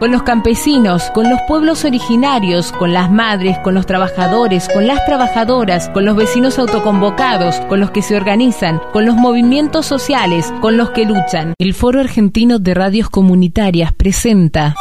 con los campesinos, con los pueblos originarios, con las madres, con los trabajadores, con las trabajadoras, con los vecinos autoconvocados, con los que se organizan, con los movimientos sociales, con los que luchan. El Foro Argentino de Radios Comunitarias presenta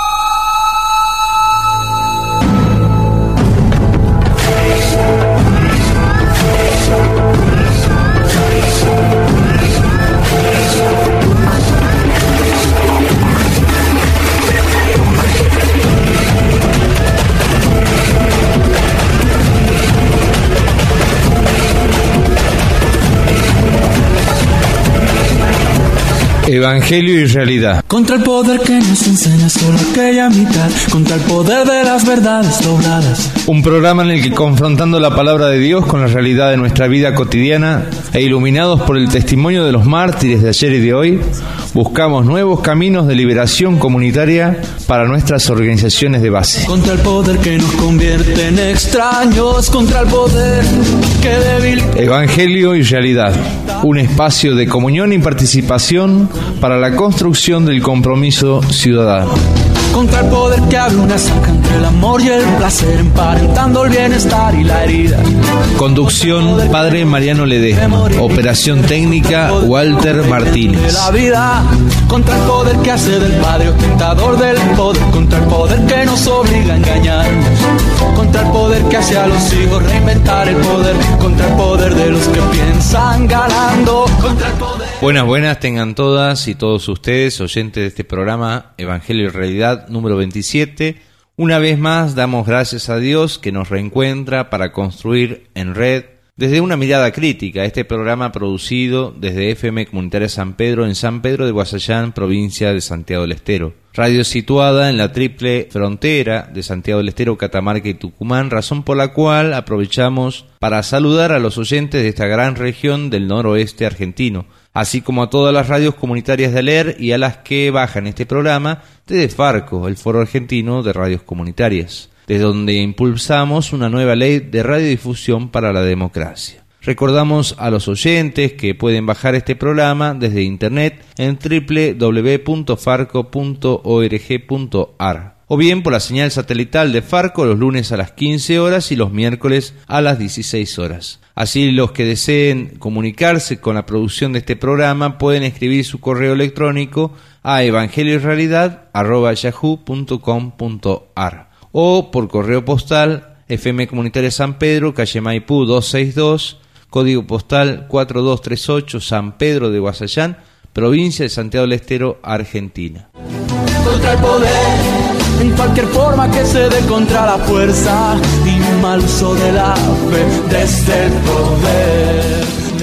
Evangelio y realidad. Contra el poder que nos enseña solo aquella mitad, contra el poder de las verdades dobladas. Un programa en el que, confrontando la palabra de Dios con la realidad de nuestra vida cotidiana e iluminados por el testimonio de los mártires de ayer y de hoy, buscamos nuevos caminos de liberación comunitaria para nuestras organizaciones de base. Contra el poder que nos convierte en extraños, contra el poder que debilita. Evangelio y realidad, un espacio de comunión y participación para la construcción del compromiso ciudadano. Contra el poder que abre una zanja entre el amor y el placer, emparentando el bienestar y la herida. Conducción, Padre Mariano Ledesma. Operación técnica, Walter Martínez. La vida, contra el poder que hace del padre ostentador del poder, contra el poder que nos obliga a engañarnos, contra el poder que hace a los hijos reinventar el poder, contra el poder de los que piensan ganando, contra el poder. Buenas tengan todas y todos ustedes, oyentes de este programa Evangelio y Realidad número 27. Una vez más damos gracias a Dios que nos reencuentra para construir en red, desde una mirada crítica, este programa producido desde FM Comunitaria San Pedro en San Pedro de Guasallán, provincia de Santiago del Estero. Radio situada en la triple frontera de Santiago del Estero, Catamarca y Tucumán, razón por la cual aprovechamos para saludar a los oyentes de esta gran región del noroeste argentino, así como a todas las radios comunitarias de ALER y a las que bajan este programa desde Farco, el Foro Argentino de Radios Comunitarias, desde donde impulsamos una nueva ley de radiodifusión para la democracia. Recordamos a los oyentes que pueden bajar este programa desde internet en www.farco.org.ar o bien por la señal satelital de Farco los lunes a las 15 horas y los miércoles a las 16 horas. Así, los que deseen comunicarse con la producción de este programa pueden escribir su correo electrónico a evangelioyrealidad@yahoo.com.ar o por correo postal FM Comunitaria San Pedro, calle Maipú 262, código postal 4238, San Pedro de Guasallán, provincia de Santiago del Estero, Argentina. Contra el poder, en cualquier forma que se dé, contra la fuerza y mal uso de la fe desde el poder.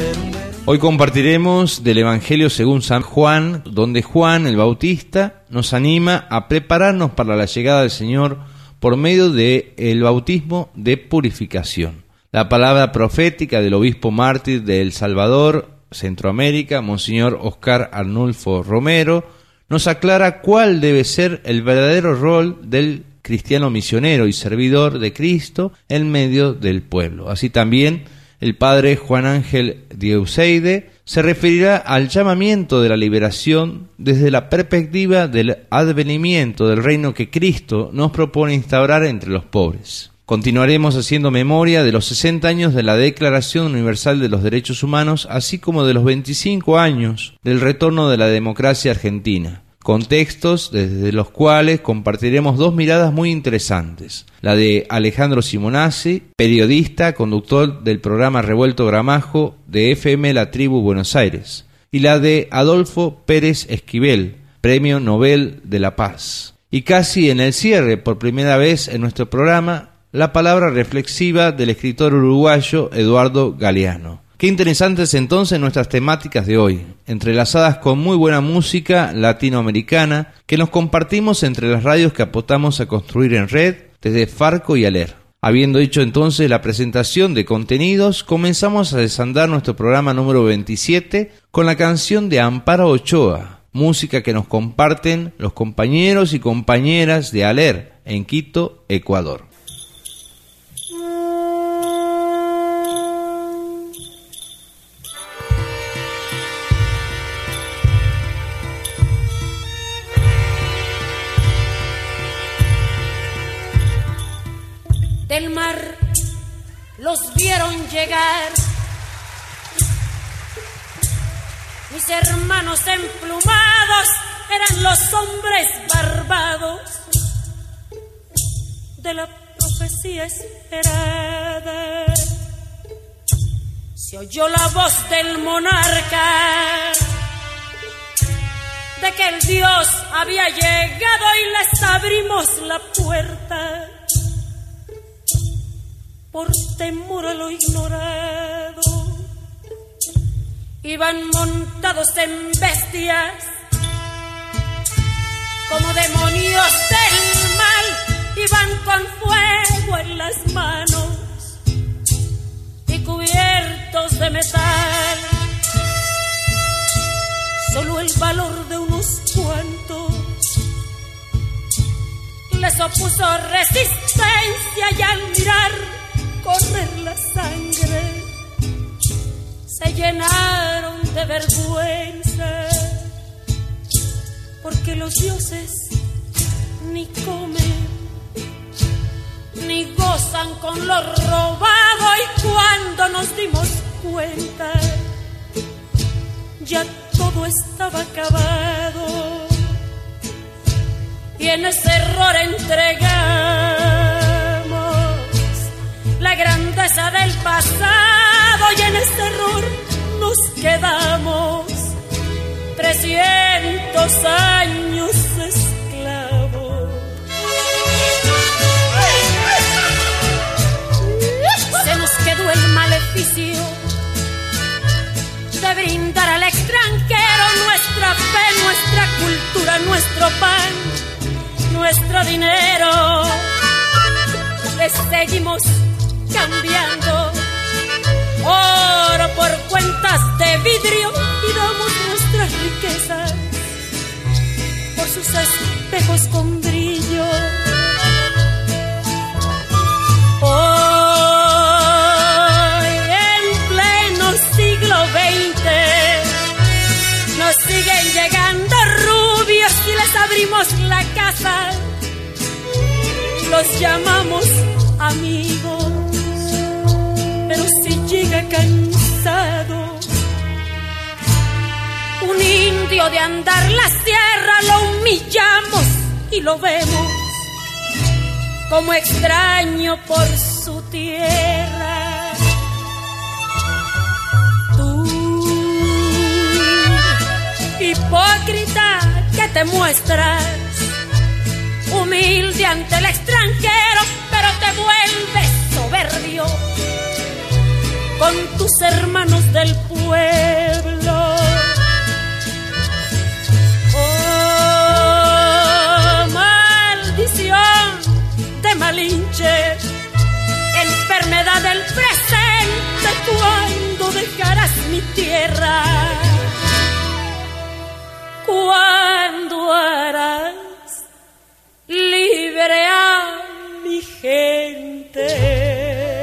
Hoy compartiremos del Evangelio según San Juan, donde Juan el Bautista nos anima a prepararnos para la llegada del Señor por medio del bautismo de purificación. La palabra profética del obispo mártir de El Salvador, Centroamérica, Monseñor Oscar Arnulfo Romero, nos aclara cuál debe ser el verdadero rol del cristiano misionero y servidor de Cristo en medio del pueblo. Así también el padre Juan Ángel Dieuseide se referirá al llamamiento de la liberación desde la perspectiva del advenimiento del reino que Cristo nos propone instaurar entre los pobres. Continuaremos haciendo memoria de los 60 años de la Declaración Universal de los Derechos Humanos, así como de los 25 años del retorno de la democracia argentina, contextos desde los cuales compartiremos dos miradas muy interesantes: la de Alejandro Simonazzi, periodista, conductor del programa Revuelto Gramajo de FM La Tribu Buenos Aires, y la de Adolfo Pérez Esquivel, Premio Nobel de la Paz. Y casi en el cierre, por primera vez en nuestro programa, la palabra reflexiva del escritor uruguayo Eduardo Galeano. Qué interesantes entonces nuestras temáticas de hoy, entrelazadas con muy buena música latinoamericana que nos compartimos entre las radios que apostamos a construir en red desde Farco y ALER. Habiendo hecho entonces la presentación de contenidos, comenzamos a desandar nuestro programa número 27 con la canción de Amparo Ochoa, música que nos comparten los compañeros y compañeras de ALER en Quito, Ecuador. del mar los vieron llegar. Mis hermanos emplumados eran los hombres barbados de la profecía esperada. Se oyó la voz del monarca de que el Dios había llegado y les abrimos la puerta por temor a lo ignorado. Iban montados en bestias como demonios del mal, iban con fuego en las manos y cubiertos de metal. Solo el valor de unos cuantos les opuso resistencia, y al mirar correr la sangre se llenaron de vergüenza, porque los dioses ni comen ni gozan con lo robado. Y cuando nos dimos cuenta ya todo estaba acabado, y en ese error entregamos la grandeza del pasado, y en ese error nos quedamos 300 años esclavos. Se nos quedó el maleficio de brindar al extranjero nuestra fe, nuestra cultura, nuestro pan, nuestro dinero. Les seguimos cambiando oro por cuentas de vidrio y damos nuestras riquezas por sus espejos con brillo. Hoy en pleno siglo XX nos siguen llegando rubios y les abrimos la casa, los llamamos amigos. Pero si llega cansado un indio de andar la sierra, lo humillamos y lo vemos como extraño por su tierra. Tú, hipócrita, que te muestras humilde ante el extranjero, pero te vuelves soberbio con tus hermanos del pueblo. Oh, maldición de Malinche, enfermedad del presente, ¿cuándo dejarás mi tierra? ¿Cuándo harás libre a mi gente?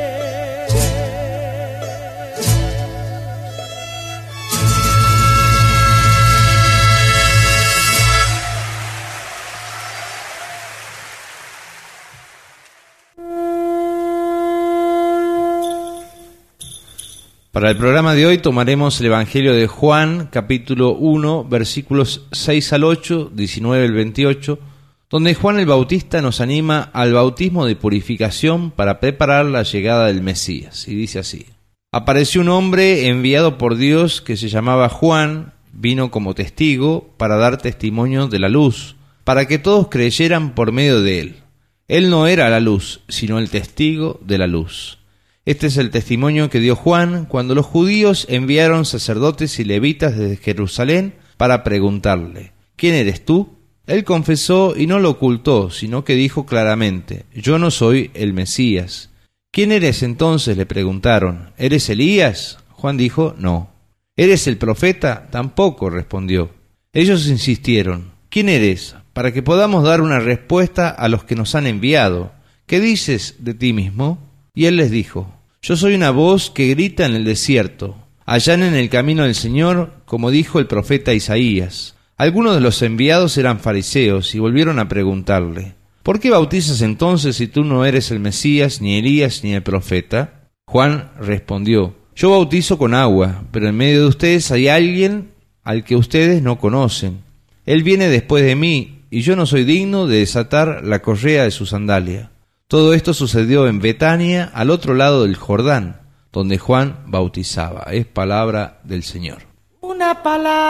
Para el programa de hoy tomaremos el Evangelio de Juan, capítulo 1, versículos 6 al 8, 19 al 28, donde Juan el Bautista nos anima al bautismo de purificación para preparar la llegada del Mesías. Y dice así: apareció un hombre enviado por Dios que se llamaba Juan, vino como testigo para dar testimonio de la luz, para que todos creyeran por medio de él. Él no era la luz, sino el testigo de la luz. Este es el testimonio que dio Juan cuando los judíos enviaron sacerdotes y levitas desde Jerusalén para preguntarle: ¿quién eres tú? Él confesó y no lo ocultó, sino que dijo claramente: yo no soy el Mesías. ¿Quién eres entonces?, le preguntaron. ¿Eres Elías? Juan dijo: no. ¿Eres el profeta? Tampoco, respondió. Ellos insistieron: ¿quién eres? Para que podamos dar una respuesta a los que nos han enviado. ¿Qué dices de ti mismo? Y él les dijo: yo soy una voz que grita en el desierto, allanen el camino del Señor, como dijo el profeta Isaías. Algunos de los enviados eran fariseos y volvieron a preguntarle: ¿por qué bautizas entonces si tú no eres el Mesías, ni Elías, ni el profeta? Juan respondió, yo bautizo con agua, pero en medio de ustedes hay alguien al que ustedes no conocen. Él viene después de mí, y yo no soy digno de desatar la correa de su sandalia. Todo esto sucedió en Betania, al otro lado del Jordán, donde Juan bautizaba. Es palabra del Señor. Una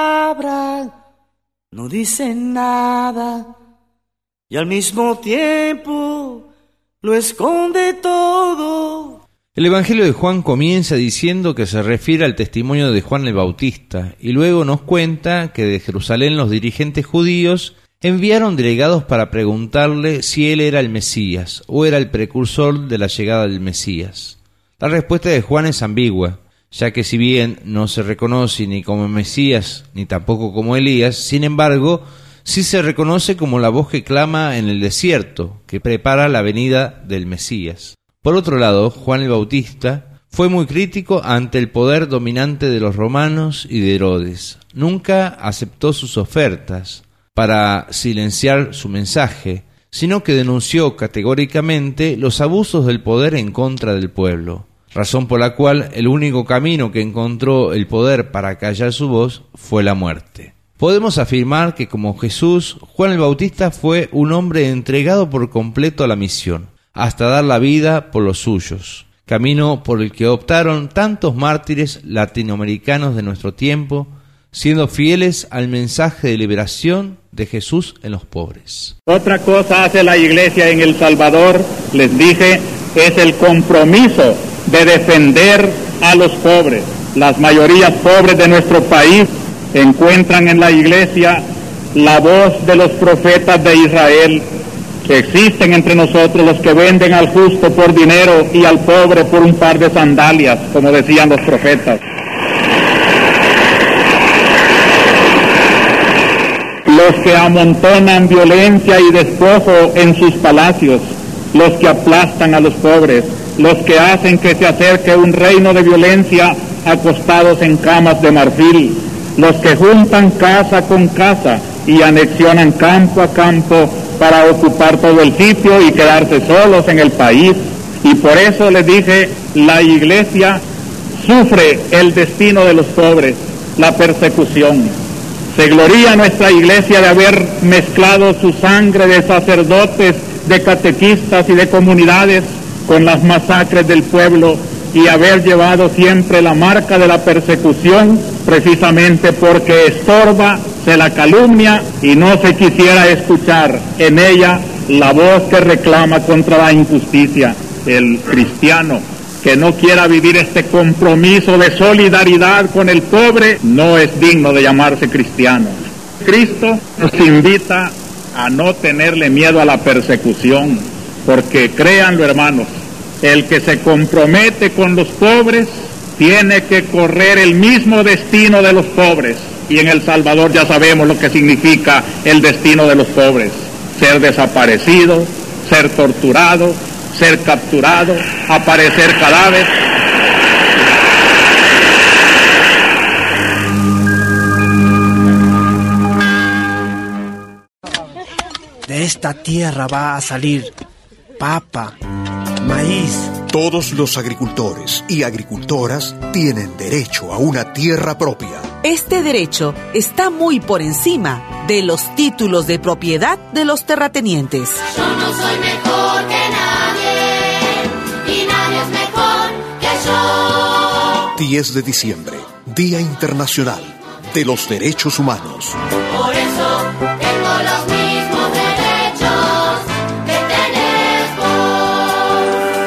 palabra no dice nada, y al mismo tiempo lo esconde todo. El Evangelio de Juan comienza diciendo que se refiere al testimonio de Juan el Bautista, y luego nos cuenta que de Jerusalén los dirigentes judíos enviaron delegados para preguntarle si él era el Mesías o era el precursor de la llegada del Mesías. La respuesta de Juan es ambigua, ya que si bien no se reconoce ni como Mesías ni tampoco como Elías, sin embargo, sí se reconoce como la voz que clama en el desierto, que prepara la venida del Mesías. Por otro lado, Juan el Bautista fue muy crítico ante el poder dominante de los romanos y de Herodes. Nunca aceptó sus ofertas para silenciar su mensaje, sino que denunció categóricamente los abusos del poder en contra del pueblo, razón por la cual el único camino que encontró el poder para callar su voz fue la muerte. Podemos afirmar que como Jesús, Juan el Bautista fue un hombre entregado por completo a la misión, hasta dar la vida por los suyos, camino por el que optaron tantos mártires latinoamericanos de nuestro tiempo, siendo fieles al mensaje de liberación de Jesús en los pobres. Otra cosa hace la Iglesia en El Salvador, les dije, es el compromiso de defender a los pobres. Las mayorías pobres de nuestro país encuentran en la Iglesia la voz de los profetas de Israel, que existen entre nosotros los que venden al justo por dinero y al pobre por un par de sandalias, como decían los profetas. Los que amontonan violencia y despojo en sus palacios, los que aplastan a los pobres, los que hacen que se acerque un reino de violencia acostados en camas de marfil, los que juntan casa con casa y anexionan campo a campo para ocupar todo el sitio y quedarse solos en el país. Y por eso les dije, la Iglesia sufre el destino de los pobres, la persecución. Se gloría nuestra Iglesia de haber mezclado su sangre de sacerdotes, de catequistas y de comunidades con las masacres del pueblo y haber llevado siempre la marca de la persecución, precisamente porque estorba, se la calumnia y no se quisiera escuchar en ella la voz que reclama contra la injusticia. El cristiano que no quiera vivir este compromiso de solidaridad con el pobre no es digno de llamarse cristiano. Cristo nos invita a no tenerle miedo a la persecución, porque créanlo, hermanos, el que se compromete con los pobres tiene que correr el mismo destino de los pobres. Y en El Salvador ya sabemos lo que significa el destino de los pobres: ser desaparecido, ser torturado, ser capturado, aparecer cadáver. De esta tierra va a salir papa, maíz. Todos los agricultores y agricultoras tienen derecho a una tierra propia. Este derecho está muy por encima de los títulos de propiedad de los terratenientes. Yo no soy mejor que nadie y nadie es mejor que yo. 10 de diciembre, Día Internacional de los Derechos Humanos. Por eso tengo los mismos derechos que tenés vos.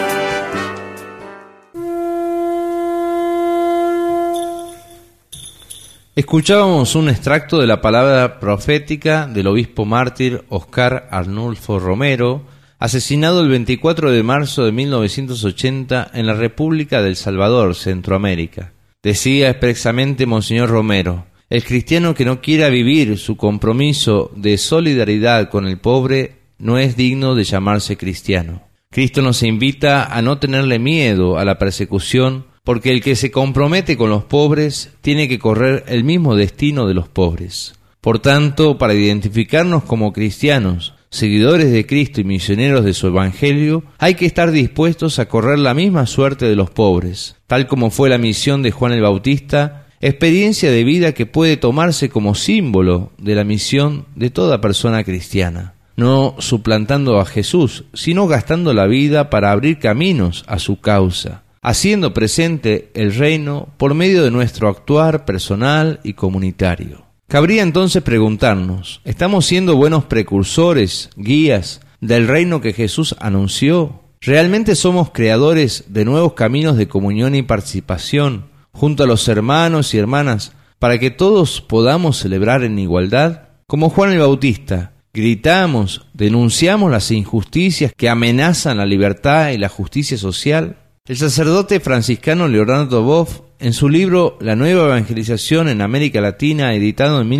Escuchábamos un extracto de la palabra profética del obispo mártir Oscar Arnulfo Romero, asesinado el 24 de marzo de 1980 en la República del Salvador, Centroamérica. Decía expresamente Monseñor Romero: el cristiano que no quiera vivir su compromiso de solidaridad con el pobre no es digno de llamarse cristiano. Cristo nos invita a no tenerle miedo a la persecución, porque el que se compromete con los pobres tiene que correr el mismo destino de los pobres. Por tanto, para identificarnos como cristianos, seguidores de Cristo y misioneros de su Evangelio, hay que estar dispuestos a correr la misma suerte de los pobres, tal como fue la misión de Juan el Bautista, experiencia de vida que puede tomarse como símbolo de la misión de toda persona cristiana, no suplantando a Jesús, sino gastando la vida para abrir caminos a su causa, haciendo presente el reino por medio de nuestro actuar personal y comunitario. Cabría entonces preguntarnos, ¿estamos siendo buenos precursores, guías del reino que Jesús anunció? ¿Realmente somos creadores de nuevos caminos de comunión y participación junto a los hermanos y hermanas para que todos podamos celebrar en igualdad? Como Juan el Bautista, gritamos, denunciamos las injusticias que amenazan la libertad y la justicia social. El sacerdote franciscano Leonardo Boff, en su libro La nueva evangelización en América Latina, editado en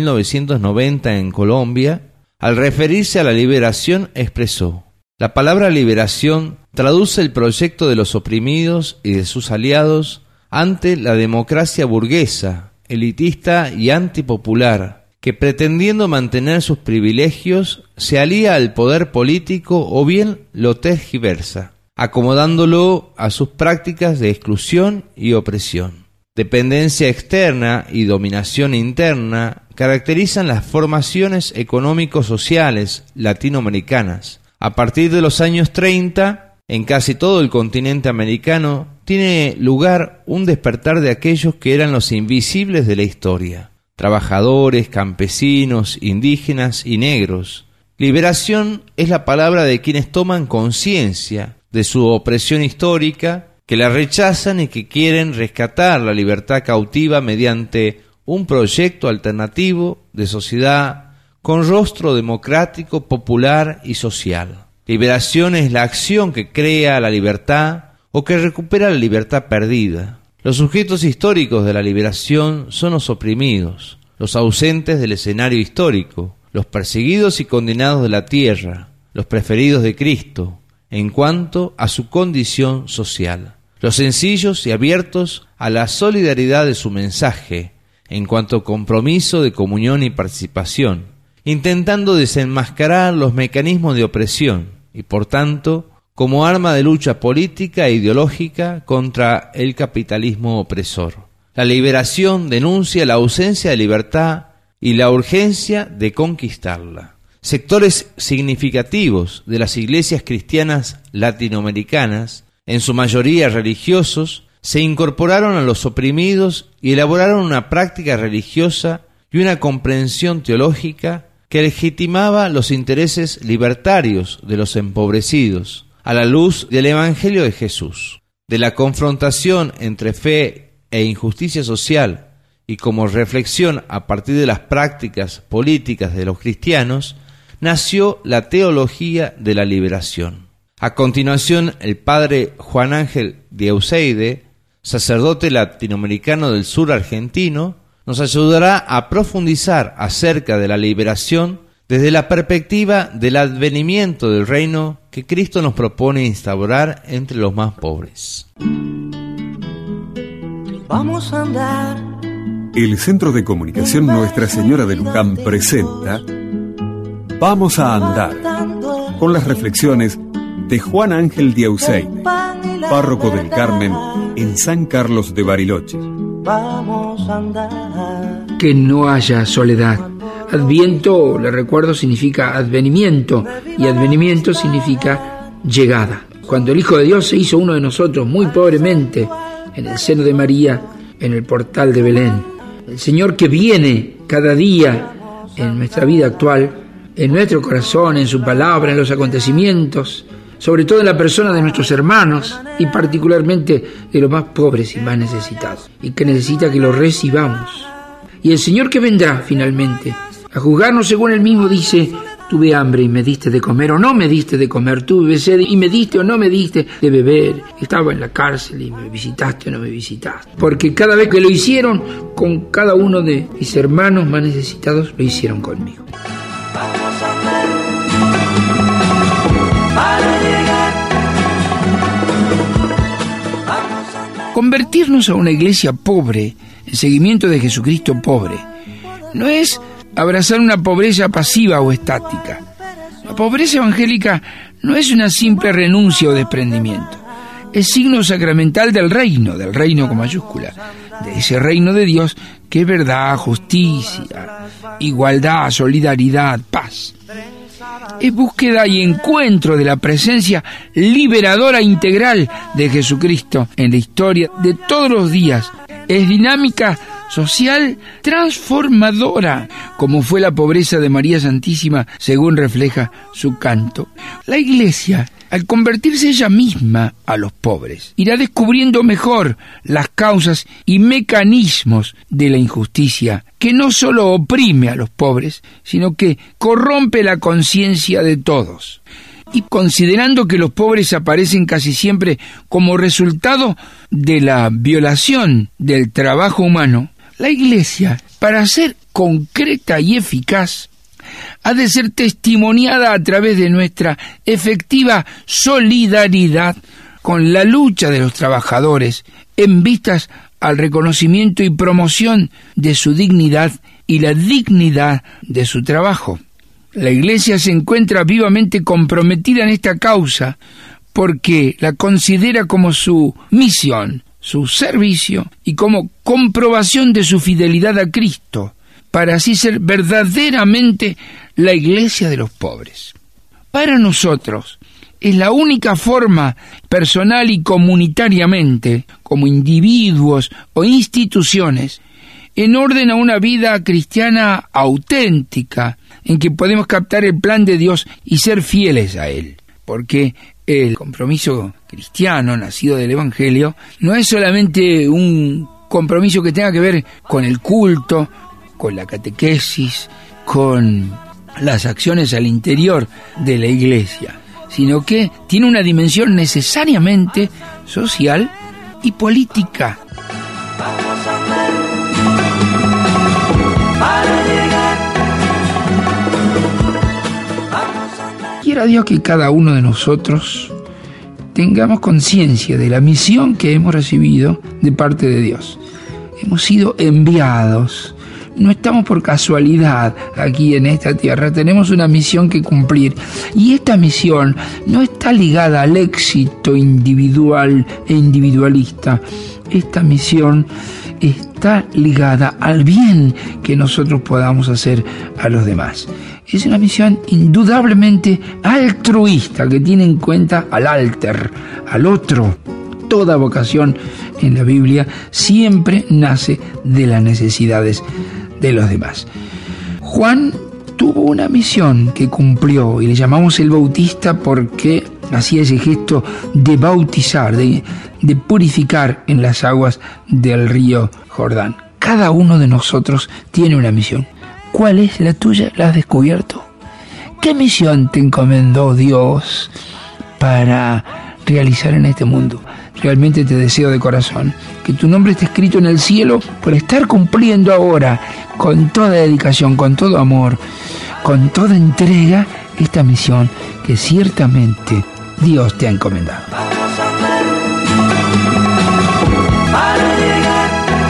1990 en Colombia, al referirse a la liberación expresó: la palabra liberación traduce el proyecto de los oprimidos y de sus aliados ante la democracia burguesa, elitista y antipopular, que pretendiendo mantener sus privilegios se alía al poder político o bien lo tergiversa, acomodándolo a sus prácticas de exclusión y opresión. Dependencia externa y dominación interna caracterizan las formaciones económico-sociales latinoamericanas. A partir de los años 30, en casi todo el continente americano, tiene lugar un despertar de aquellos que eran los invisibles de la historia: trabajadores, campesinos, indígenas y negros. Liberación es la palabra de quienes toman conciencia de su opresión histórica, que la rechazan y que quieren rescatar la libertad cautiva mediante un proyecto alternativo de sociedad con rostro democrático, popular y social. Liberación es la acción que crea la libertad o que recupera la libertad perdida. Los sujetos históricos de la liberación son los oprimidos, los ausentes del escenario histórico, los perseguidos y condenados de la tierra, los preferidos de Cristo, en cuanto a su condición social, los sencillos y abiertos a la solidaridad de su mensaje, en cuanto a compromiso de comunión y participación, intentando desenmascarar los mecanismos de opresión y, por tanto, como arma de lucha política e ideológica contra el capitalismo opresor. La liberación denuncia la ausencia de libertad y la urgencia de conquistarla. Sectores significativos de las iglesias cristianas latinoamericanas, en su mayoría religiosos, se incorporaron a los oprimidos y elaboraron una práctica religiosa y una comprensión teológica que legitimaba los intereses libertarios de los empobrecidos, a la luz del Evangelio de Jesús. De la confrontación entre fe e injusticia social y como reflexión a partir de las prácticas políticas de los cristianos, nació la teología de la liberación. A continuación, el padre Juan Ángel de Euseide, sacerdote latinoamericano del sur argentino, nos ayudará a profundizar acerca de la liberación desde la perspectiva del advenimiento del reino que Cristo nos propone instaurar entre los más pobres. Vamos a andar. El Centro de Comunicación Nuestra Señora de Luján presenta Vamos a andar, con las reflexiones de Juan Ángel de Euseide, párroco del Carmen en San Carlos de Bariloche. Vamos a andar. Que no haya soledad. Adviento, le recuerdo, significa advenimiento, y advenimiento significa llegada. Cuando el Hijo de Dios se hizo uno de nosotros muy pobremente en el seno de María, en el portal de Belén. El Señor que viene cada día en nuestra vida actual, en nuestro corazón, en su palabra, en los acontecimientos, sobre todo en la persona de nuestros hermanos y particularmente de los más pobres y más necesitados, y que necesita que lo recibamos. Y el Señor que vendrá finalmente a juzgarnos según Él mismo dice: tuve hambre y me diste de comer o no me diste de comer, tuve sed y me diste o no me diste de beber, estaba en la cárcel y me visitaste o no me visitaste. Porque cada vez que lo hicieron con cada uno de mis hermanos más necesitados, lo hicieron conmigo. Vamos a andar para llegar. Vamos a andar. Convertirnos a una iglesia pobre, en seguimiento de Jesucristo pobre, no es abrazar una pobreza pasiva o estática, La pobreza evangélica no es una simple renuncia o desprendimiento. Es signo sacramental del reino con mayúscula, de ese reino de Dios que es verdad, justicia, igualdad, solidaridad, paz. Es búsqueda y encuentro de la presencia liberadora integral de Jesucristo en la historia de todos los días. Es dinámica social transformadora, como fue la pobreza de María Santísima, según refleja su canto. La Iglesia, al convertirse ella misma a los pobres, irá descubriendo mejor las causas y mecanismos de la injusticia, que no solo oprime a los pobres, sino que corrompe la conciencia de todos. Y considerando que los pobres aparecen casi siempre como resultado de la violación del trabajo humano, la Iglesia, para ser concreta y eficaz, ha de ser testimoniada a través de nuestra efectiva solidaridad con la lucha de los trabajadores en vistas al reconocimiento y promoción de su dignidad y la dignidad de su trabajo. La Iglesia se encuentra vivamente comprometida en esta causa porque la considera como su misión, su servicio y como comprobación de su fidelidad a Cristo, para así ser verdaderamente la Iglesia de los pobres. Para nosotros es la única forma, personal y comunitariamente, como individuos o instituciones, en orden a una vida cristiana auténtica, en que podemos captar el plan de Dios y ser fieles a Él. Porque el compromiso cristiano, nacido del Evangelio, no es solamente un compromiso que tenga que ver con el culto, con la catequesis, con las acciones al interior de la Iglesia, sino que tiene una dimensión necesariamente social y política. Vamos a andar para llegar. Vamos a andar. Quiera Dios que cada uno de nosotros tengamos conciencia de la misión que hemos recibido de parte de Dios. Hemos sido enviados. No estamos por casualidad aquí en esta tierra, tenemos una misión que cumplir. Y esta misión no está ligada al éxito individual e individualista. Esta misión está ligada al bien que nosotros podamos hacer a los demás. Es una misión indudablemente altruista que tiene en cuenta al alter, al otro. Toda vocación en la Biblia siempre nace de las necesidades de los demás. Juan tuvo una misión que cumplió y le llamamos el Bautista porque hacía ese gesto de bautizar, de purificar en las aguas del río Jordán. Cada uno de nosotros tiene una misión. ¿Cuál es la tuya? ¿La has descubierto? ¿Qué misión te encomendó Dios para realizar en este mundo? Realmente te deseo de corazón que tu nombre esté escrito en el cielo por estar cumpliendo ahora con toda dedicación, con todo amor, con toda entrega esta misión que ciertamente Dios te ha encomendado. Vamos a andar para llegar.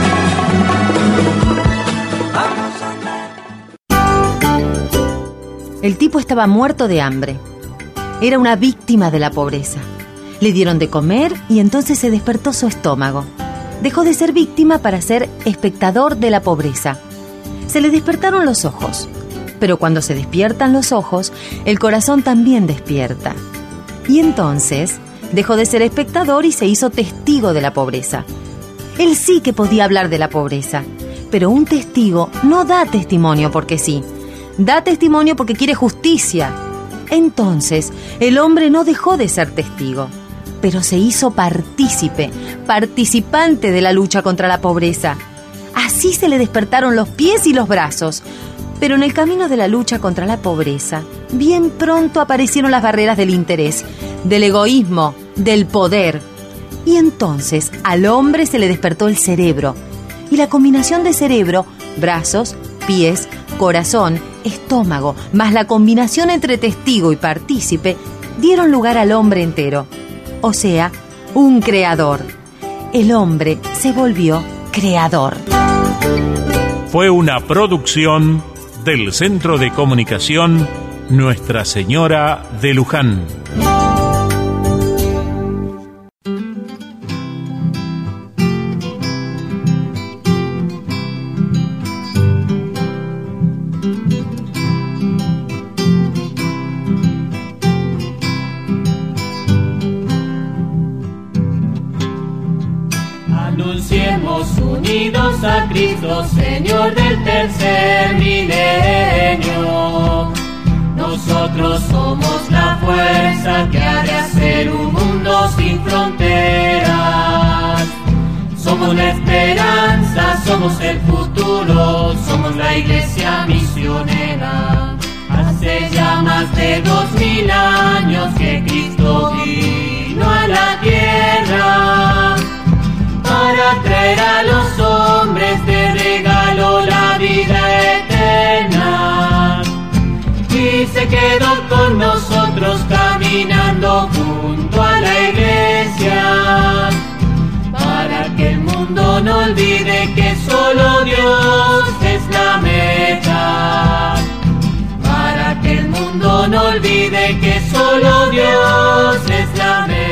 Vamos a andar. El tipo estaba muerto de hambre. Era una víctima de la pobreza. Le dieron de comer y entonces se despertó su estómago. Dejó de ser víctima para ser espectador de la pobreza. Se le despertaron los ojos, pero cuando se despiertan los ojos, el corazón también despierta. Y entonces dejó de ser espectador y se hizo testigo de la pobreza. Él sí que podía hablar de la pobreza, pero un testigo no da testimonio porque sí, da testimonio porque quiere justicia. Entonces, el hombre no dejó de ser testigo, pero se hizo participante de la lucha contra la pobreza. Así se le despertaron los pies y los brazos. Pero en el camino de la lucha contra la pobreza, bien pronto aparecieron las barreras del interés, del egoísmo, del poder. Y entonces al hombre se le despertó el cerebro. Y la combinación de cerebro, brazos, pies, corazón, estómago, más la combinación entre testigo y partícipe, dieron lugar al hombre entero. O sea, un creador. El hombre se volvió creador. Fue una producción del Centro de Comunicación Nuestra Señora de Luján. Anunciemos unidos a Cristo, Señor del tercer milenio. Nosotros somos la fuerza que ha de hacer un mundo sin fronteras. Somos la esperanza, somos el futuro, somos la iglesia misionera. Hace ya más de 2000 años que Cristo vino a la tierra para traer a los hombres de regalo la vida eterna. Y se quedó con nosotros caminando junto a la iglesia, para que el mundo no olvide que solo Dios es la meta. Para que el mundo no olvide que solo Dios es la meta.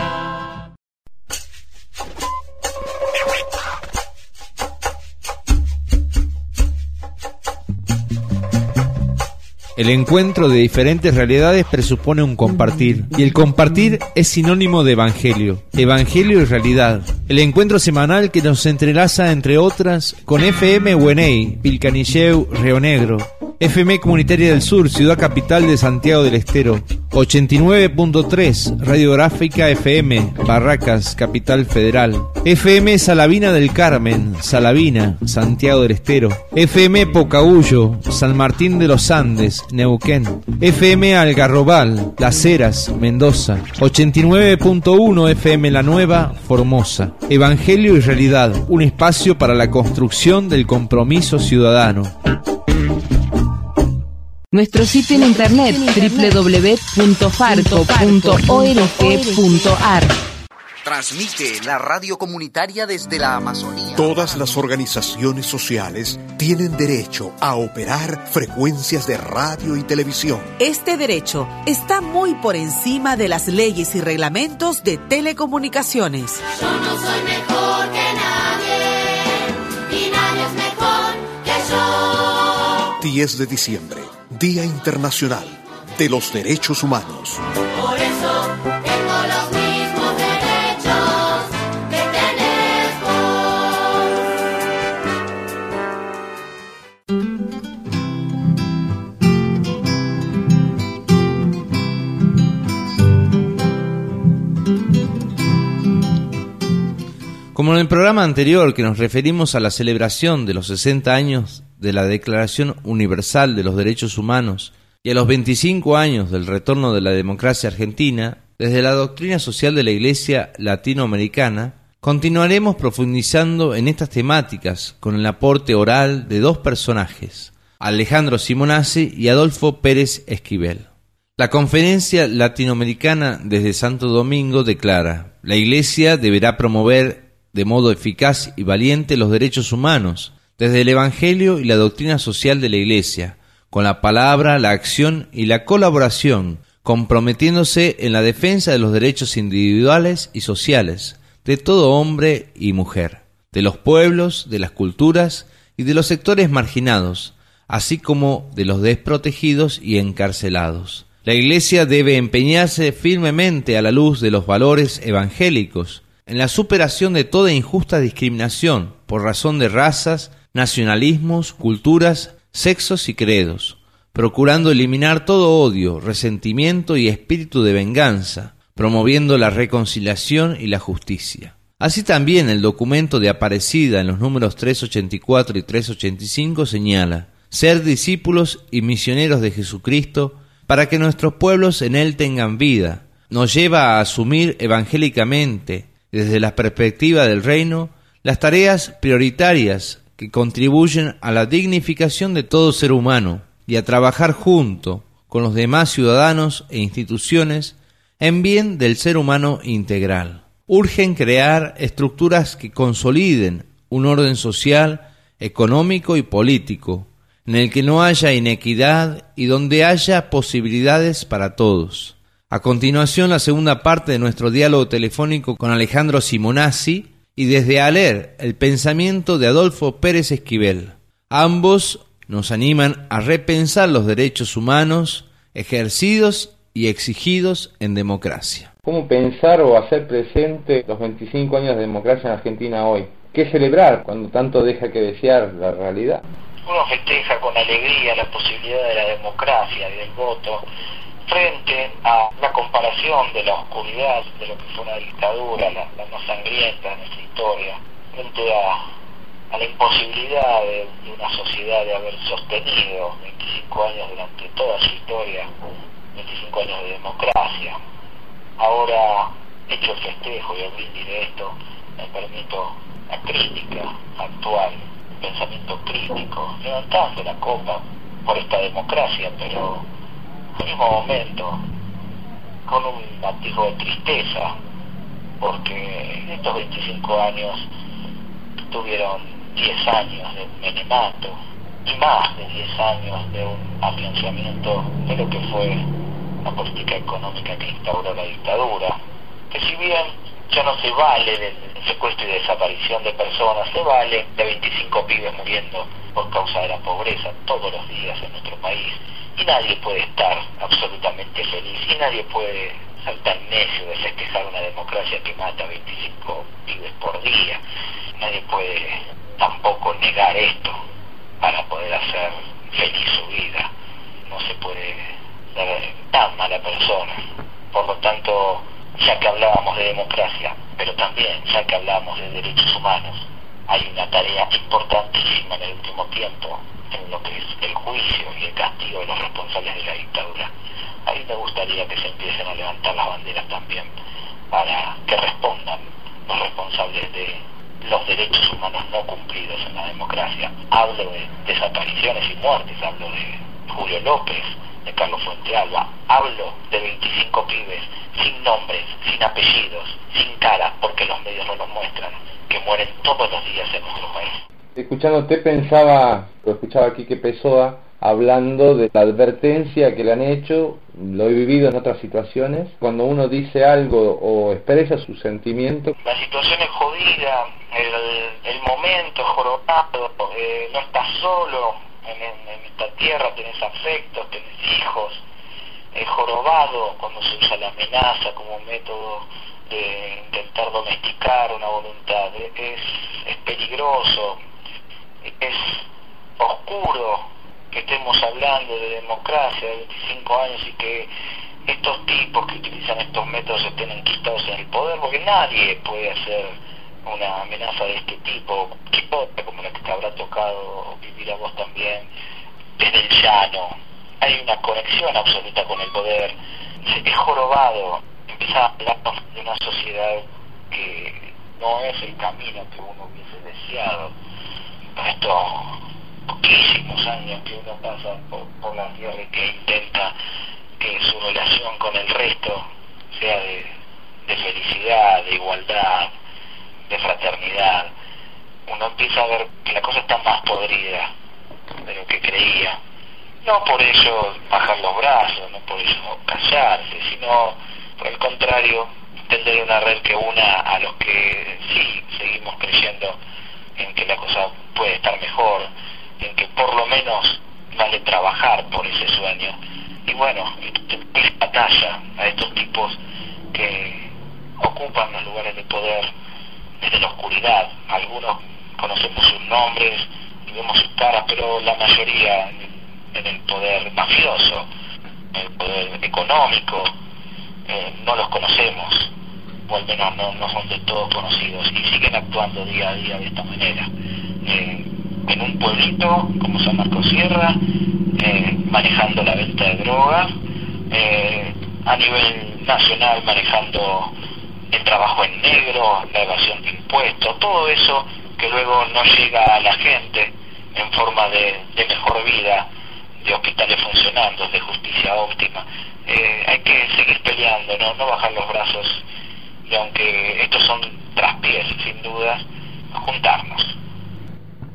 El encuentro de diferentes realidades presupone un compartir, y el compartir es sinónimo de evangelio. Evangelio y realidad. El encuentro semanal que nos entrelaza, entre otras, con FM Hueney, Pilcanilleu, Río Negro, FM Comunitaria del Sur, Ciudad Capital de Santiago del Estero, 89.3, Radiográfica FM, Barracas, Capital Federal, FM Salavina del Carmen, Salavina, Santiago del Estero, FM Pocahuyo, San Martín de los Andes, Neuquén, FM Algarrobal, Las Heras, Mendoza, 89.1 FM La Nueva, Formosa. Evangelio y realidad, un espacio para la construcción del compromiso ciudadano. Nuestro sitio en internet www.farco.org.ar. Transmite la radio comunitaria desde la Amazonía. Todas las organizaciones sociales tienen derecho a operar frecuencias de radio y televisión. Este derecho está muy por encima de las leyes y reglamentos de telecomunicaciones. Yo no soy mejor que nadie y nadie es mejor que yo. 10 de diciembre, Día Internacional de los Derechos Humanos. Por eso tengo los mismos derechos que tenés Como en el programa anterior, que nos referimos a la celebración de los 60 años de la Declaración Universal de los Derechos Humanos y a los 25 años del retorno de la democracia argentina, desde la doctrina social de la Iglesia latinoamericana, continuaremos profundizando en estas temáticas con el aporte oral de dos personajes, Alejandro Simonazzi y Adolfo Pérez Esquivel. La Conferencia Latinoamericana desde Santo Domingo declara: la Iglesia deberá promover de modo eficaz y valiente los derechos humanos, desde el Evangelio y la doctrina social de la Iglesia, con la palabra, la acción y la colaboración, comprometiéndose en la defensa de los derechos individuales y sociales de todo hombre y mujer, de los pueblos, de las culturas y de los sectores marginados, así como de los desprotegidos y encarcelados. La Iglesia debe empeñarse firmemente a la luz de los valores evangélicos en la superación de toda injusta discriminación por razón de razas, nacionalismos, culturas, sexos y credos, procurando eliminar todo odio, resentimiento y espíritu de venganza, promoviendo la reconciliación y la justicia. Así también el documento de Aparecida en los números 384 y 385 señala: ser discípulos y misioneros de Jesucristo para que nuestros pueblos en Él tengan vida. Nos lleva a asumir evangélicamente, desde la perspectiva del reino, las tareas prioritarias que contribuyen a la dignificación de todo ser humano y a trabajar junto con los demás ciudadanos e instituciones en bien del ser humano integral. Urgen crear estructuras que consoliden un orden social, económico y político, en el que no haya inequidad y donde haya posibilidades para todos. A continuación, la segunda parte de nuestro diálogo telefónico con Alejandro Simonazzi y desde Aler, el pensamiento de Adolfo Pérez Esquivel. Ambos nos animan a repensar los derechos humanos ejercidos y exigidos en democracia. ¿Cómo pensar o hacer presente los 25 años de democracia en Argentina hoy? ¿Qué celebrar cuando tanto deja que desear la realidad? Uno festeja con alegría la posibilidad de la democracia y del voto frente a la comparación de la oscuridad de lo que fue una dictadura, la más sangrienta de nuestra historia, frente a la imposibilidad de una sociedad de haber sostenido 25 años durante toda su historia, 25 años de democracia. Ahora, hecho el festejo y el brindis de esto, me permito la crítica actual, el pensamiento crítico, levantando la copa por esta democracia, pero en el mismo momento con un atisbo de tristeza, porque en estos 25 años tuvieron 10 años de menemato y más de 10 años de un afianzamiento de lo que fue la política económica que instauró la dictadura, que si bien ya no se vale del secuestro y desaparición de personas, se vale de 25 pibes muriendo por causa de la pobreza todos los días en nuestro país, y nadie puede estar absolutamente feliz y nadie puede ser tan necio de festejar una democracia que mata 25 pibes por día. Nadie puede tampoco negar esto para poder hacer feliz su vida. No se puede ser tan mala persona. Por lo tanto, ya que hablábamos de democracia, pero también ya que hablábamos de derechos humanos, hay una tarea importantísima en el último tiempo en lo que es el juicio y el castigo de los responsables de la dictadura. Ahí me gustaría que se empiecen a levantar las banderas también para que respondan los responsables de los derechos humanos no cumplidos en la democracia. Hablo de desapariciones y muertes, hablo de Julio López, de Carlos Fuentealba, hablo de 25 pibes sin nombres, sin apellidos, sin cara, porque los medios no los muestran, que mueren todos los días en nuestro país. Escuchándote escuchaba aquí que Pessoa hablando de la advertencia que le han hecho, lo he vivido en otras situaciones, cuando uno dice algo o expresa su sentimiento. La situación es jodida, el momento es jorobado, no estás solo en esta tierra, tenés afectos, tenés hijos, es jorobado cuando se usa la amenaza como método de intentar domesticar una voluntad, es peligroso, es oscuro que estemos hablando de democracia de 25 años y que estos tipos que utilizan estos métodos estén enquistados en el poder, porque nadie puede hacer una amenaza de este tipo, como la que te habrá tocado vivir a vos también, desde el llano. Hay una conexión absoluta con el poder, es jorobado. Empieza a hablarnos de una sociedad que no es el camino que uno hubiese deseado. Estos poquísimos años que uno pasa por la tierra y que intenta que su relación con el resto sea de felicidad, de igualdad, de fraternidad, uno empieza a ver que la cosa está más podrida de lo que creía. No por ello bajar los brazos, no por ello callarse, sino por el contrario, tender una red que una a los que sí seguimos creyendo en que la cosa puede estar mejor, en que por lo menos vale trabajar por ese sueño. Y bueno, es batalla a estos tipos que ocupan los lugares de poder desde la oscuridad. Algunos conocemos sus nombres y vemos sus caras, pero la mayoría en el poder mafioso, en el poder económico, no los conocemos, o al menos no son de todos conocidos, y siguen actuando día a día de esta manera. En un pueblito como San Marcos Sierra, manejando la venta de drogas, a nivel nacional manejando el trabajo en negro, la evasión de impuestos, todo eso que luego no llega a la gente en forma de mejor vida, de hospitales funcionando, de justicia óptima. Hay que seguir peleando, no bajar los brazos, y aunque estos son traspiés sin duda, juntarnos.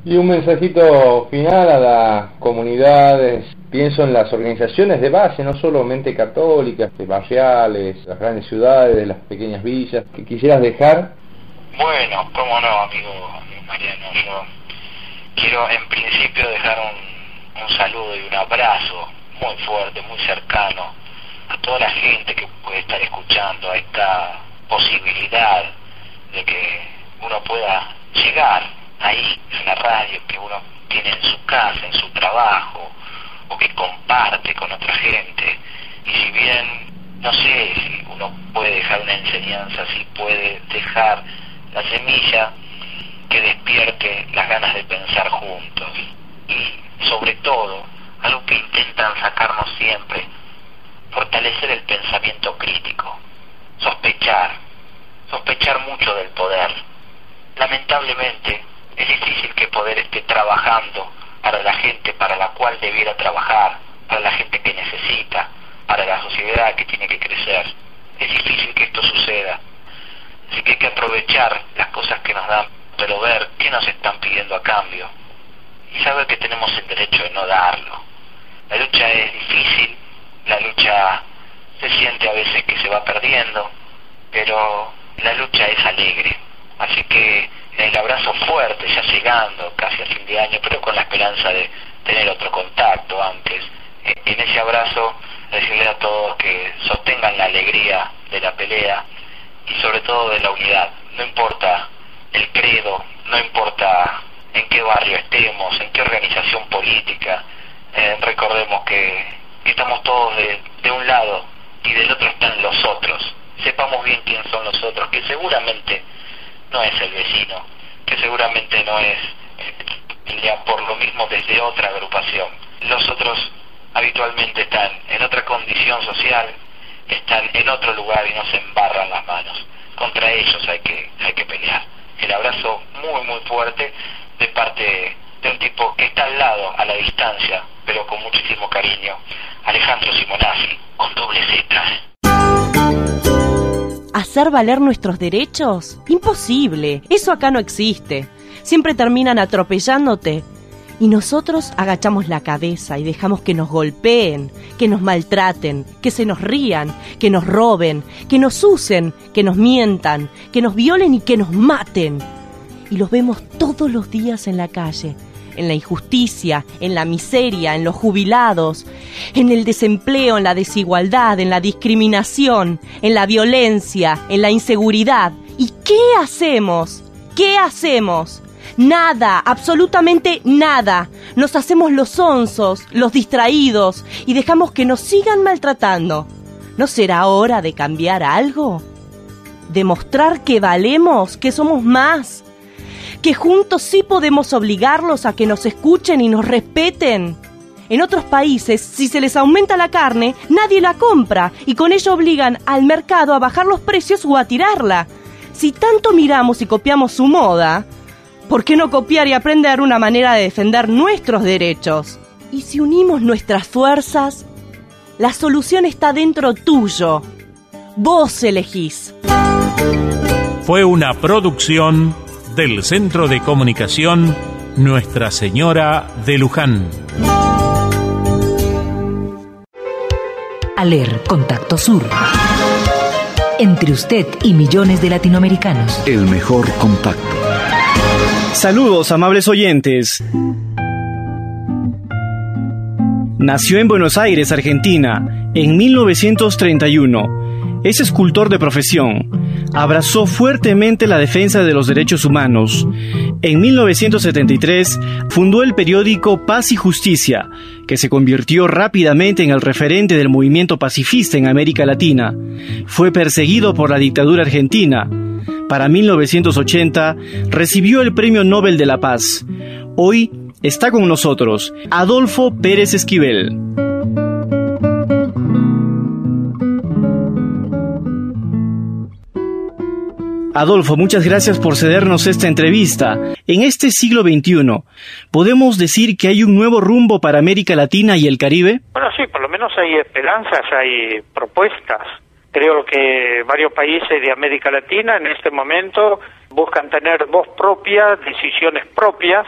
Y un mensajito final a las comunidades, pienso en las organizaciones de base, no solamente católicas, barriales, las grandes ciudades, las pequeñas villas, que quisieras dejar. Bueno, cómo no, amigo Mariano, yo quiero en principio dejar un saludo y un abrazo muy fuerte, muy cercano a toda la gente que puede estar escuchando a esta posibilidad de que uno pueda llegar ahí, es una radio que uno tiene en su casa, en su trabajo, o que comparte con otra gente. Y si bien, no sé si uno puede dejar una enseñanza, si puede dejar la semilla que despierte las ganas de pensar juntos. Y sobre todo, algo que intentan sacarnos siempre, fortalecer el pensamiento crítico, sospechar mucho del poder. Lamentablemente, es difícil que poder esté trabajando para la gente para la cual debiera trabajar, para la gente que necesita, para la sociedad que tiene que crecer. Es difícil que esto suceda. Así que hay que aprovechar las cosas que nos dan, pero ver qué nos están pidiendo a cambio. Y saber que tenemos el derecho de no darlo. La lucha es difícil, la lucha se siente a veces que se va perdiendo, pero la lucha es alegre. Así que en el abrazo fuerte, ya llegando casi a fin de año, pero con la esperanza de tener otro contacto antes, en ese abrazo decirle a todos que sostengan la alegría de la pelea y sobre todo de la unidad. No importa el credo, no importa en qué barrio estemos, en qué organización política, recordemos que estamos todos de un lado y del otro están los otros. Sepamos bien quién son los otros, que seguramente no es el vecino, que seguramente no es por lo mismo desde otra agrupación. Los otros habitualmente están en otra condición social, están en otro lugar y nos embarran las manos. Contra ellos hay que pelear. El abrazo muy fuerte de parte de un tipo que está al lado, a la distancia, pero con muchísimo cariño, Alejandro Simonazzi, con doble Z. ¿Hacer valer nuestros derechos? Imposible, eso acá no existe. Siempre terminan atropellándote. Y nosotros agachamos la cabeza y dejamos que nos golpeen, que nos maltraten, que se nos rían, que nos roben, que nos usen, que nos mientan, que nos violen y que nos maten. Y los vemos todos los días en la calle, en la injusticia, en la miseria, en los jubilados, en el desempleo, en la desigualdad, en la discriminación, en la violencia, en la inseguridad. ¿Y qué hacemos? ¿Qué hacemos? Nada, absolutamente nada. Nos hacemos los sonsos, los distraídos y dejamos que nos sigan maltratando. ¿No será hora de cambiar algo? ¿Demostrar que valemos, que somos más? ¿Que juntos sí podemos obligarlos a que nos escuchen y nos respeten? En otros países, si se les aumenta la carne, nadie la compra y con ello obligan al mercado a bajar los precios o a tirarla. Si tanto miramos y copiamos su moda, ¿por qué no copiar y aprender una manera de defender nuestros derechos? Y si unimos nuestras fuerzas, la solución está dentro tuyo. Vos elegís. Fue una producción del Centro de Comunicación Nuestra Señora de Luján. ALER Contacto Sur. Entre usted y millones de latinoamericanos. El mejor contacto. Saludos, amables oyentes. Nació en Buenos Aires, Argentina, en 1931. Es escultor de profesión. Abrazó fuertemente la defensa de los derechos humanos. En 1973 fundó el periódico Paz y Justicia, que se convirtió rápidamente en el referente del movimiento pacifista en América Latina. Fue perseguido por la dictadura argentina. Para 1980 recibió el Premio Nobel de la Paz. Hoy está con nosotros Adolfo Pérez Esquivel. Adolfo, muchas gracias por cedernos esta entrevista. En este siglo XXI, ¿podemos decir que hay un nuevo rumbo para América Latina y el Caribe? Bueno, sí, por lo menos hay esperanzas, hay propuestas. Creo que varios países de América Latina en este momento buscan tener voz propia, decisiones propias,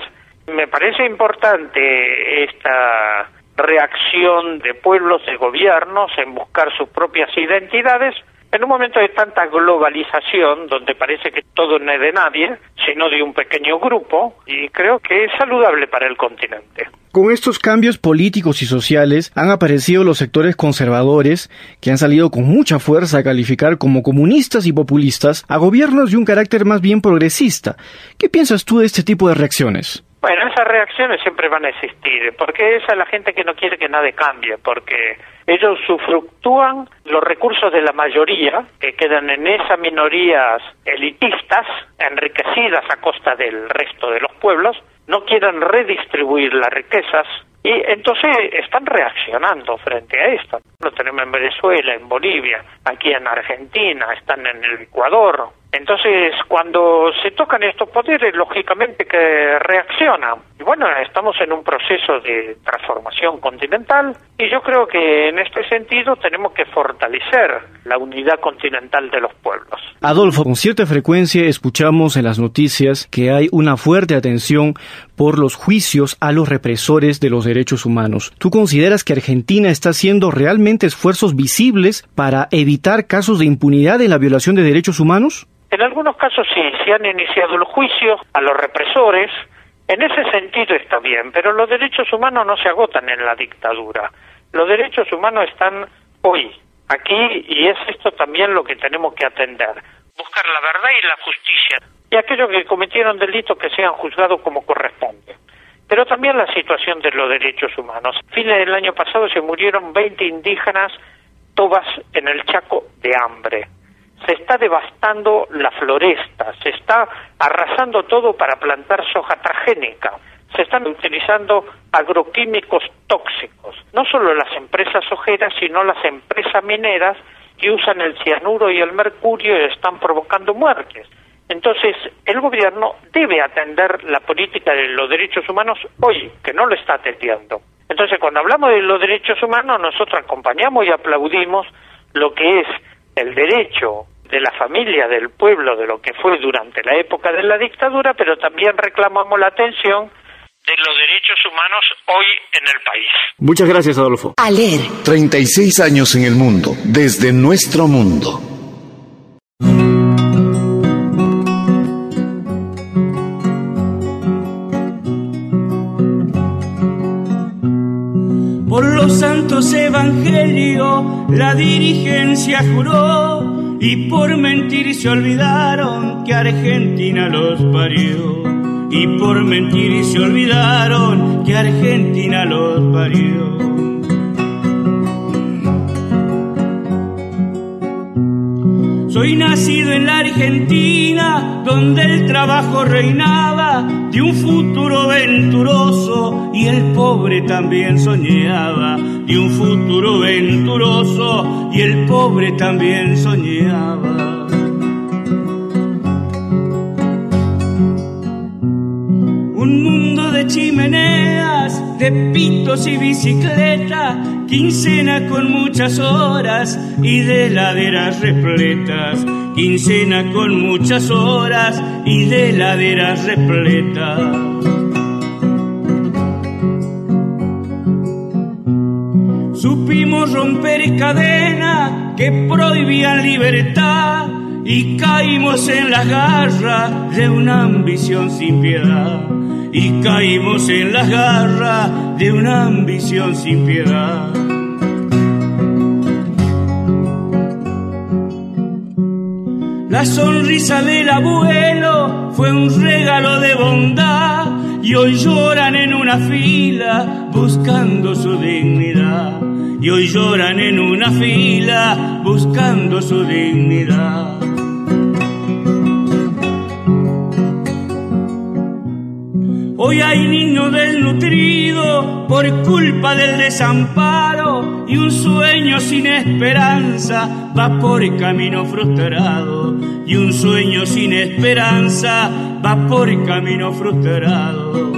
Me parece importante esta reacción de pueblos, de gobiernos, en buscar sus propias identidades, en un momento de tanta globalización, donde parece que todo no es de nadie, sino de un pequeño grupo, y creo que es saludable para el continente. Con estos cambios políticos y sociales han aparecido los sectores conservadores que han salido con mucha fuerza a calificar como comunistas y populistas a gobiernos de un carácter más bien progresista. ¿Qué piensas tú de este tipo de reacciones? Bueno, esas reacciones siempre van a existir, porque esa es la gente que no quiere que nada cambie, porque ellos usufructúan los recursos de la mayoría, que quedan en esas minorías elitistas, enriquecidas a costa del resto de los pueblos, no quieren redistribuir las riquezas, y entonces están reaccionando frente a esto. Lo tenemos en Venezuela, en Bolivia, aquí en Argentina, están en el Ecuador. Entonces, cuando se tocan estos poderes, lógicamente que reaccionan. Y bueno, estamos en un proceso de transformación continental y yo creo que en este sentido tenemos que fortalecer la unidad continental de los pueblos. Adolfo, con cierta frecuencia escuchamos en las noticias que hay una fuerte atención por los juicios a los represores de los derechos humanos. ¿Tú consideras que Argentina está haciendo realmente esfuerzos visibles para evitar casos de impunidad en la violación de derechos humanos? En algunos casos sí, se han iniciado los juicios a los represores, en ese sentido está bien, pero los derechos humanos no se agotan en la dictadura. Los derechos humanos están hoy, aquí, y es esto también lo que tenemos que atender. Buscar la verdad y la justicia, y aquellos que cometieron delitos que sean juzgados como corresponde. Pero también la situación de los derechos humanos. A fines del año pasado se murieron 20 indígenas tobas en el Chaco de hambre. Se está devastando la floresta, se está arrasando todo para plantar soja transgénica, se están utilizando agroquímicos tóxicos, no solo las empresas sojeras, sino las empresas mineras que usan el cianuro y el mercurio y están provocando muertes. Entonces, el gobierno debe atender la política de los derechos humanos hoy, que no lo está atendiendo. Entonces, cuando hablamos de los derechos humanos, nosotros acompañamos y aplaudimos lo que es el derecho de la familia, del pueblo, de lo que fue durante la época de la dictadura, pero también reclamamos la atención de los derechos humanos hoy en el país. Muchas gracias, Adolfo. ALER. 36 años en el mundo, desde nuestro mundo. Por los santos evangelios la dirigencia juró, y por mentir se olvidaron que Argentina los parió. Y por mentir se olvidaron que Argentina los parió. Soy nacido en la Argentina, donde el trabajo reinaba, de un futuro venturoso, y el pobre también soñaba. De un futuro venturoso, y el pobre también soñaba. Un mundo de chimeneas, de pitos y bicicleta, quincena con muchas horas y de laderas repletas. Quincena con muchas horas y de laderas repletas. Supimos romper cadenas que prohibían libertad y caímos en las garras de una ambición sin piedad. Y caímos en las garras de una ambición sin piedad. La sonrisa del abuelo fue un regalo de bondad y hoy lloran en una fila buscando su dignidad. Y hoy lloran en una fila buscando su dignidad. Hoy hay niños desnutridos por culpa del desamparo y un sueño sin esperanza va por camino frustrado. Y un sueño sin esperanza va por camino frustrado.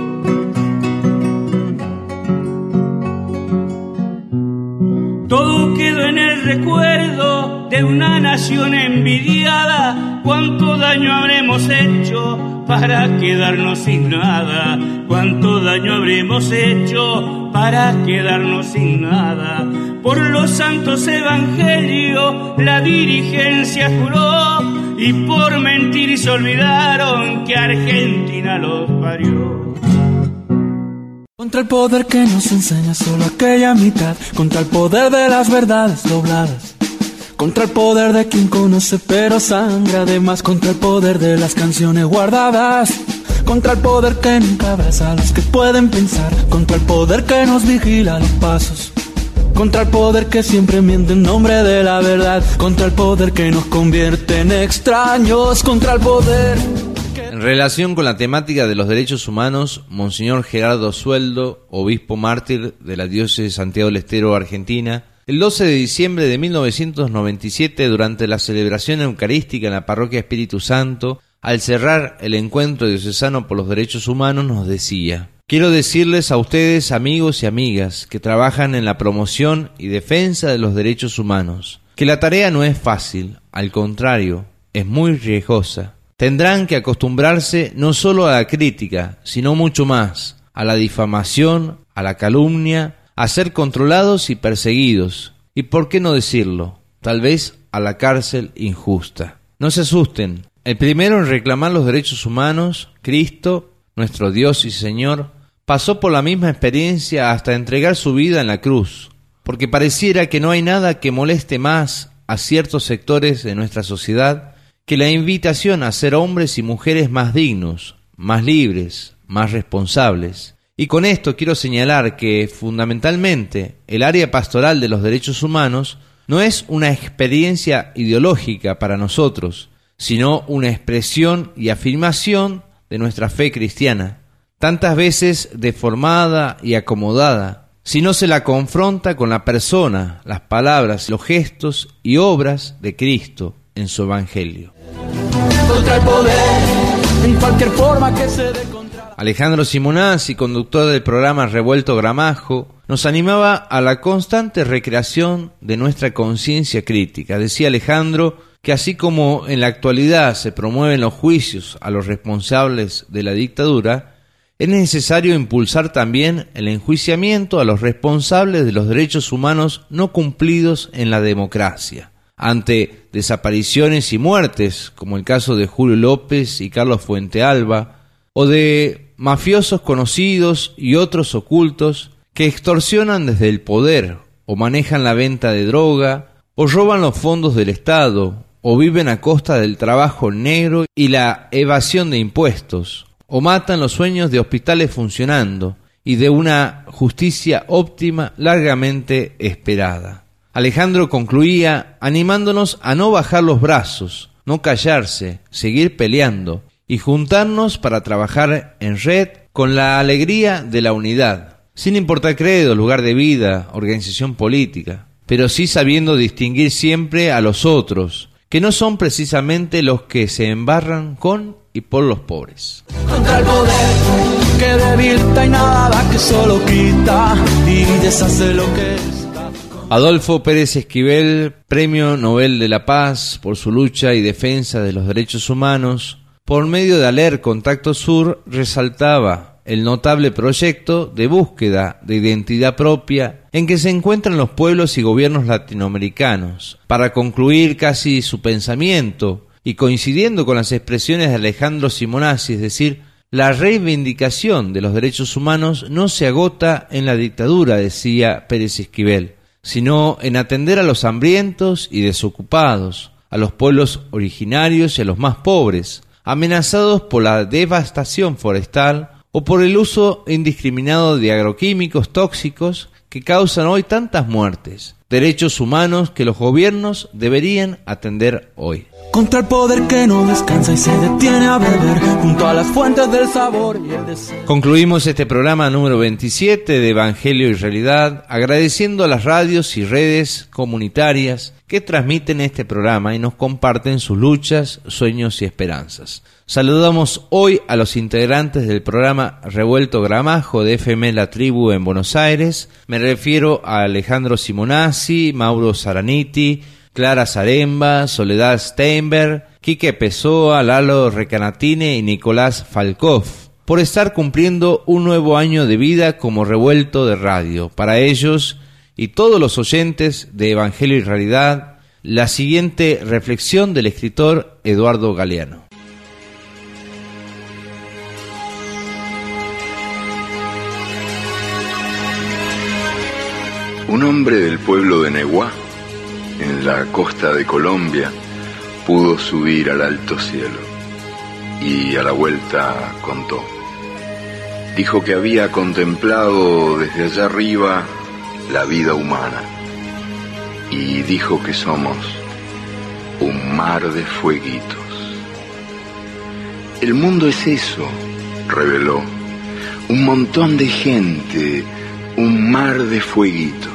Todo quedó en el recuerdo de una nación envidiada. Cuánto daño habremos hecho para quedarnos sin nada. Cuánto daño habremos hecho para quedarnos sin nada. Por los santos evangelios la dirigencia juró, y por mentir se olvidaron que Argentina los parió. Contra el poder que nos enseña solo aquella mitad, contra el poder de las verdades dobladas, contra el poder de quien conoce pero sangra además, contra el poder de las canciones guardadas, contra el poder que nunca abraza a los que pueden pensar, contra el poder que nos vigila los pasos, contra el poder que siempre miente en nombre de la verdad, contra el poder que nos convierte en extraños, contra el poder. En relación con la temática de los derechos humanos, Monseñor Gerardo Sueldo, obispo mártir de la diócesis de Santiago del Estero, Argentina, el 12 de diciembre de 1997, durante la celebración eucarística en la parroquia Espíritu Santo, al cerrar el encuentro diocesano por los derechos humanos, nos decía: quiero decirles a ustedes, amigos y amigas, que trabajan en la promoción y defensa de los derechos humanos, que la tarea no es fácil, al contrario, es muy riesgosa. Tendrán que acostumbrarse no solo a la crítica, sino mucho más, a la difamación, a la calumnia, a ser controlados y perseguidos, y por qué no decirlo, tal vez a la cárcel injusta. No se asusten, el primero en reclamar los derechos humanos, Cristo, nuestro Dios y Señor, pasó por la misma experiencia hasta entregar su vida en la cruz, porque pareciera que no hay nada que moleste más a ciertos sectores de nuestra sociedad que la invitación a ser hombres y mujeres más dignos, más libres, más responsables. Y con esto quiero señalar que, fundamentalmente, el área pastoral de los derechos humanos no es una experiencia ideológica para nosotros, sino una expresión y afirmación de nuestra fe cristiana, tantas veces deformada y acomodada, si no se la confronta con la persona, las palabras, los gestos y obras de Cristo en su Evangelio. Contra el poder, en cualquier forma que se dé contra... Alejandro Simonazzi, conductor del programa Revuelto Gramajo, nos animaba a la constante recreación de nuestra conciencia crítica. Decía Alejandro que así como en la actualidad se promueven los juicios a los responsables de la dictadura, es necesario impulsar también el enjuiciamiento a los responsables de los derechos humanos no cumplidos en la democracia. Ante desapariciones y muertes, como el caso de Julio López y Carlos Fuentealba, o de mafiosos conocidos y otros ocultos que extorsionan desde el poder, o manejan la venta de droga, o roban los fondos del Estado, o viven a costa del trabajo negro y la evasión de impuestos, o matan los sueños de hospitales funcionando y de una justicia óptima largamente esperada. Alejandro concluía animándonos a no bajar los brazos, no callarse, seguir peleando y juntarnos para trabajar en red con la alegría de la unidad, sin importar credo, lugar de vida, organización política, pero sí sabiendo distinguir siempre a los otros, que no son precisamente los que se embarran con y por los pobres. Contra el poder que debilita y nada que solo quita y deshace lo que es. Adolfo Pérez Esquivel, Premio Nobel de la Paz por su lucha y defensa de los derechos humanos, por medio de ALER Contacto Sur, resaltaba el notable proyecto de búsqueda de identidad propia en que se encuentran los pueblos y gobiernos latinoamericanos. Para concluir casi su pensamiento, y coincidiendo con las expresiones de Alejandro Simonazzi, es decir, la reivindicación de los derechos humanos no se agota en la dictadura, decía Pérez Esquivel, sino en atender a los hambrientos y desocupados, a los pueblos originarios y a los más pobres, amenazados por la devastación forestal o por el uso indiscriminado de agroquímicos tóxicos que causan hoy tantas muertes, derechos humanos que los gobiernos deberían atender hoy. Contra el poder que no descansa y se detiene a beber junto a las fuentes del sabor y el deseo. Concluimos este programa número 27 de Evangelio y Realidad, agradeciendo a las radios y redes comunitarias que transmiten este programa y nos comparten sus luchas, sueños y esperanzas. Saludamos hoy a los integrantes del programa Revuelto Gramajo de FM La Tribu en Buenos Aires. Me refiero a Alejandro Simonazzi, Mauro Zaraniti, Clara Zaremba, Soledad Steinberg, Quique Pessoa, Lalo Recanatine y Nicolás Falkov, por estar cumpliendo un nuevo año de vida como revuelto de radio. Para ellos y todos los oyentes de Evangelio y Realidad, la siguiente reflexión del escritor Eduardo Galeano. Un hombre del pueblo de Neguá, en la costa de Colombia, pudo subir al alto cielo y a la vuelta contó. Dijo que había contemplado desde allá arriba la vida humana y dijo que somos un mar de fueguitos. El mundo es eso, reveló, un montón de gente, un mar de fueguitos.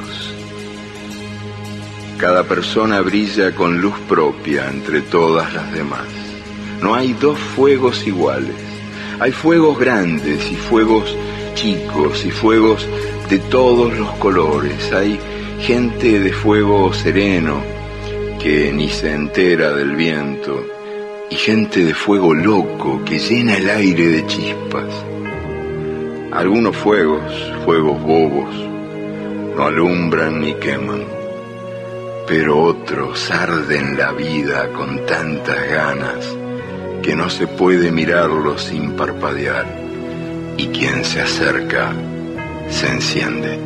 Cada persona brilla con luz propia entre todas las demás. No hay dos fuegos iguales. Hay fuegos grandes y fuegos chicos y fuegos de todos los colores. Hay gente de fuego sereno que ni se entera del viento y gente de fuego loco que llena el aire de chispas. Algunos fuegos bobos, no alumbran ni queman, pero otros arden la vida con tantas ganas que no se puede mirarlos sin parpadear, y quien se acerca se enciende.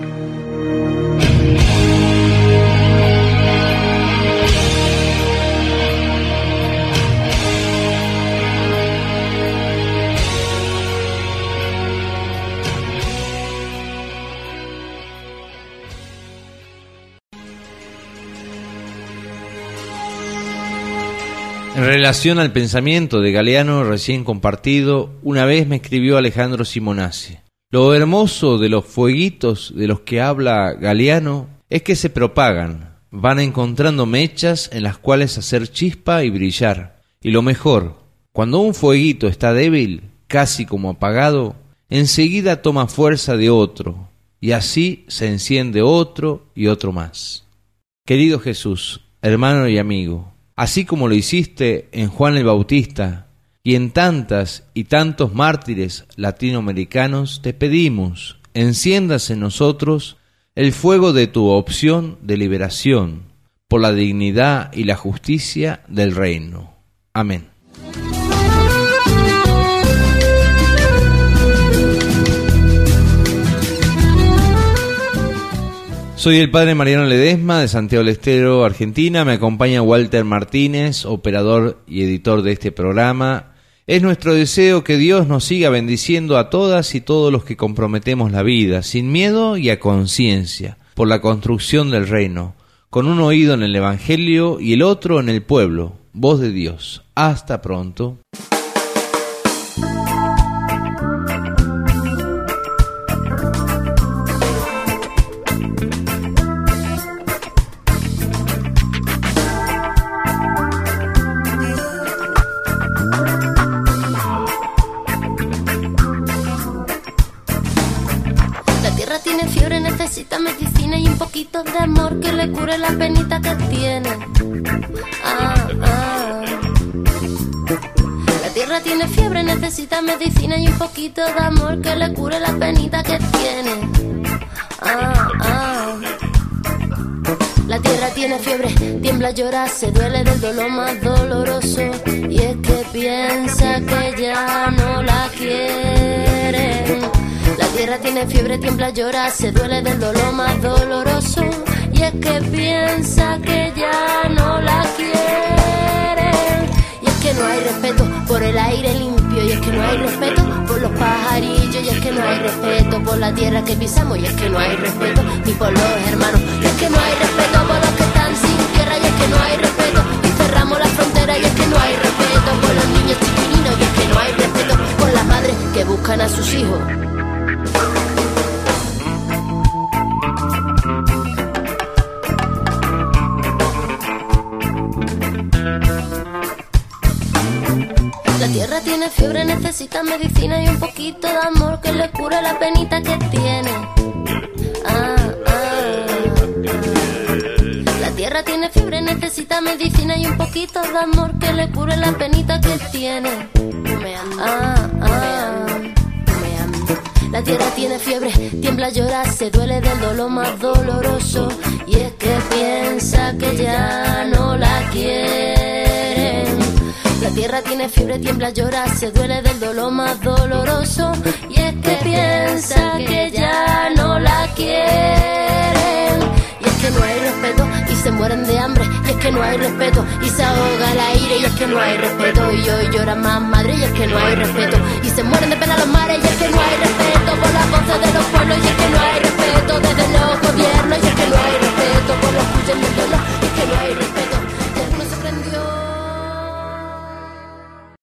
En relación al pensamiento de Galeano recién compartido, una vez me escribió Alejandro Simonazzi: lo hermoso de los fueguitos de los que habla Galeano es que se propagan, van encontrando mechas en las cuales hacer chispa y brillar. Y lo mejor, cuando un fueguito está débil, casi como apagado, enseguida toma fuerza de otro, y así se enciende otro y otro más. Querido Jesús, hermano y amigo, así como lo hiciste en Juan el Bautista y en tantas y tantos mártires latinoamericanos, te pedimos, enciendas en nosotros el fuego de tu opción de liberación por la dignidad y la justicia del reino. Amén. Soy el padre Mariano Ledesma de Santiago del Estero, Argentina. Me acompaña Walter Martínez, operador y editor de este programa. Es nuestro deseo que Dios nos siga bendiciendo a todas y todos los que comprometemos la vida, sin miedo y a conciencia, por la construcción del reino, con un oído en el Evangelio y el otro en el pueblo. Voz de Dios. Hasta pronto. Necesita medicina y un poquito de amor que le cure la penita que tiene. La tierra tiene fiebre, necesita medicina y un poquito de amor que le cure la penita que tiene. La tierra tiene fiebre, tiembla, llora, se duele del dolor más doloroso, y es que piensa que ya no la quieren. La tierra tiene fiebre, tiembla, llora, se duele del dolor más doloroso, y es que piensa que ya no la quieren. Y es que no hay respeto por el aire limpio, y es que no hay respeto por los pajarillos, y es que no hay respeto por la tierra que pisamos, y es que no hay respeto ni por los hermanos, y es que no hay respeto por los que están sin tierra, y es que no hay respeto, y cerramos la frontera, y es que no hay respeto por los niños chiquilinos, y es que no hay respeto por las madres que buscan a sus hijos. La tierra tiene fiebre, necesita medicina y un poquito de amor que le cure la penita que tiene. La tierra tierra tiene fiebre, necesita medicina y un poquito de amor que le cure la penita que tiene. La tierra tiene fiebre, tiembla, llora, se duele del dolor más doloroso. Y es que piensa que ya no la quieren. La tierra tiene fiebre, tiembla, llora, se duele del dolor más doloroso. Y es que piensa que ya no la quieren. Y es que no hay respeto y se mueren de hambre. Y es que no hay respeto y se ahoga el aire. Y es que no hay respeto y hoy llora más madre. Y es que no hay respeto y se mueren de pena los mares. Y es que no hay respeto por las voces de los pueblos. Y es